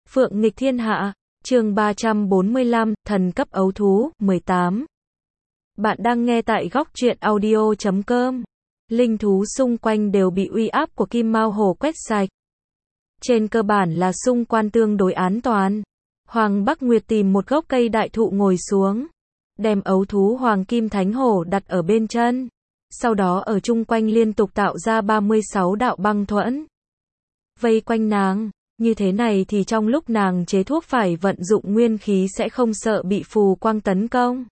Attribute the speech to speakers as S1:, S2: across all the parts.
S1: Phượng nghịch thiên hạ, chương 345, thần cấp ấu thú, 18. Bạn đang nghe tại góc truyện audio.com. Linh thú xung quanh đều bị uy áp của Kim Mao Hổ quét sạch. Trên cơ bản là xung quanh tương đối an toàn. Hoàng Bắc Nguyệt tìm một gốc cây đại thụ ngồi xuống, đem ấu thú Hoàng Kim Thánh Hổ đặt ở bên chân. Sau đó ở chung quanh liên tục tạo ra 36 đạo băng thuẫn. Vây quanh nàng. Như thế này thì trong lúc nàng chế thuốc phải vận dụng nguyên khí sẽ không sợ bị phù quang tấn công.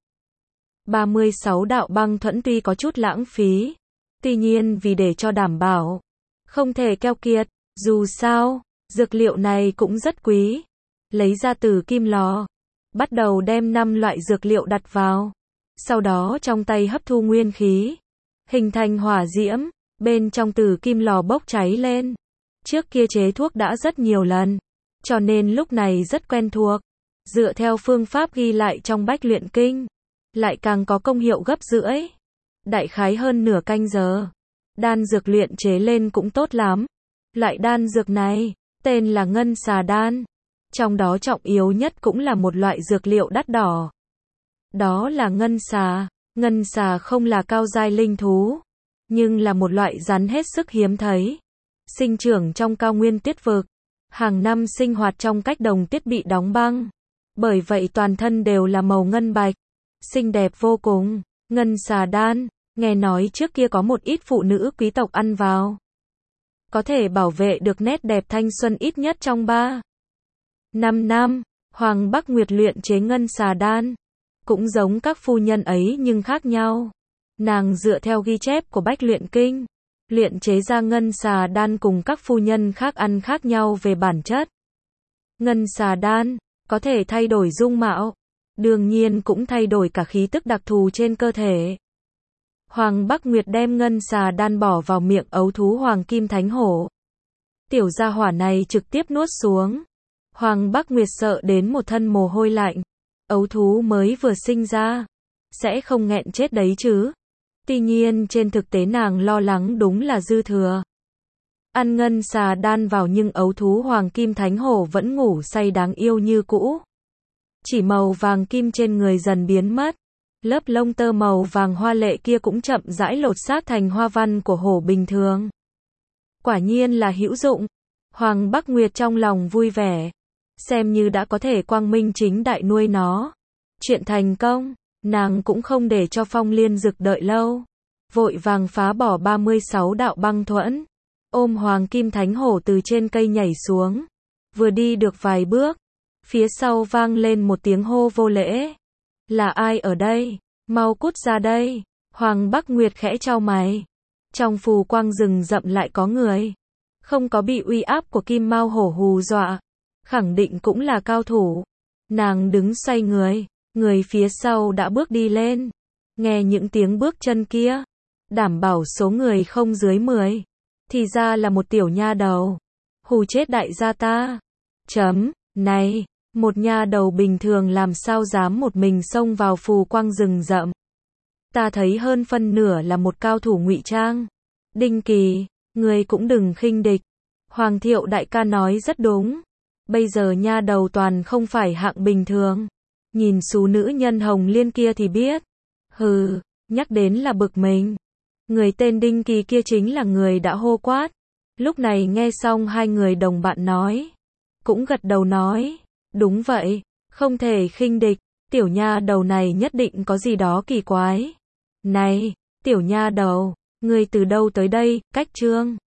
S1: 36 đạo băng thuẫn tuy có chút lãng phí, tuy nhiên vì để cho đảm bảo, không thể keo kiệt, dù sao, dược liệu này cũng rất quý. Lấy ra từ kim lò, bắt đầu đem 5 loại dược liệu đặt vào, sau đó trong tay hấp thu nguyên khí, hình thành hỏa diễm, bên trong từ kim lò bốc cháy lên. Trước kia chế thuốc đã rất nhiều lần, cho nên lúc này rất quen thuộc. Dựa theo phương pháp ghi lại trong Bách Luyện Kinh, lại càng có công hiệu gấp rưỡi. Đại khái hơn nửa canh giờ. Đan dược luyện chế lên cũng tốt lắm. Loại đan dược này, tên là ngân xà đan. Trong đó trọng yếu nhất cũng là một loại dược liệu đắt đỏ. Đó là ngân xà. Ngân xà không là cao giai linh thú, nhưng là một loại rắn hết sức hiếm thấy. Sinh trưởng trong cao nguyên tiết vực, hàng năm sinh hoạt trong cách đồng tiết bị đóng băng. Bởi vậy toàn thân đều là màu ngân bạch, xinh đẹp vô cùng. Ngân xà đan, nghe nói trước kia có một ít phụ nữ quý tộc ăn vào, có thể bảo vệ được nét đẹp thanh xuân ít nhất trong 5 năm. Hoàng Bắc Nguyệt luyện chế ngân xà đan, cũng giống các phu nhân ấy nhưng khác nhau. Nàng dựa theo ghi chép của Bách Luyện Kinh, luyện chế ra ngân xà đan cùng các phu nhân khác ăn khác nhau về bản chất. Ngân xà đan có thể thay đổi dung mạo, đương nhiên cũng thay đổi cả khí tức đặc thù trên cơ thể. Hoàng Bắc Nguyệt đem ngân xà đan bỏ vào miệng ấu thú Hoàng Kim Thánh Hổ. Tiểu gia hỏa này trực tiếp nuốt xuống. Hoàng Bắc Nguyệt sợ đến một thân mồ hôi lạnh. Ấu thú mới vừa sinh ra, sẽ không nghẹn chết đấy chứ. Tuy nhiên trên thực tế nàng lo lắng đúng là dư thừa. Ăn ngân xà đan vào nhưng ấu thú Hoàng Kim Thánh Hổ vẫn ngủ say đáng yêu như cũ. Chỉ màu vàng kim trên người dần biến mất. Lớp lông tơ màu vàng hoa lệ kia cũng chậm rãi lột xác thành hoa văn của hổ bình thường. Quả nhiên là hữu dụng. Hoàng Bắc Nguyệt trong lòng vui vẻ. Xem như đã có thể quang minh chính đại nuôi nó. Chuyện thành công. Nàng cũng không để cho Phong Liên Dực đợi lâu, vội vàng phá bỏ 36 đạo băng thuẫn, ôm Hoàng Kim Thánh Hổ từ trên cây nhảy xuống. Vừa đi được vài bước, phía sau vang lên một tiếng hô vô lễ. Là ai ở đây? Mau cút ra đây. Hoàng Bắc Nguyệt khẽ chau mày. Trong phù quang rừng rậm lại có người. Không có bị uy áp của Kim Mao Hổ hù dọa, khẳng định cũng là cao thủ. Nàng đứng xoay người. Người phía sau đã bước đi lên. Nghe những tiếng bước chân kia, đảm bảo số người không dưới 10. Thì ra là một tiểu nha đầu. Hù chết đại gia ta. Này, một nha đầu bình thường làm sao dám một mình xông vào phù quang rừng rậm. Ta thấy hơn phân nửa là một cao thủ ngụy trang. Đinh Kỳ, người cũng đừng khinh địch. Hoàng Thiệu đại ca nói rất đúng. Bây giờ nha đầu toàn không phải hạng bình thường. Nhìn xú nữ nhân Hồng Liên kia thì biết. Hừ, nhắc đến là bực mình. Người tên Đinh Kỳ kia chính là người đã hô quát. Lúc này nghe xong hai người đồng bạn nói, cũng gật đầu nói, đúng vậy, không thể khinh địch, tiểu nha đầu này nhất định có gì đó kỳ quái. Này, tiểu nha đầu, ngươi từ đâu tới đây? Cách Trương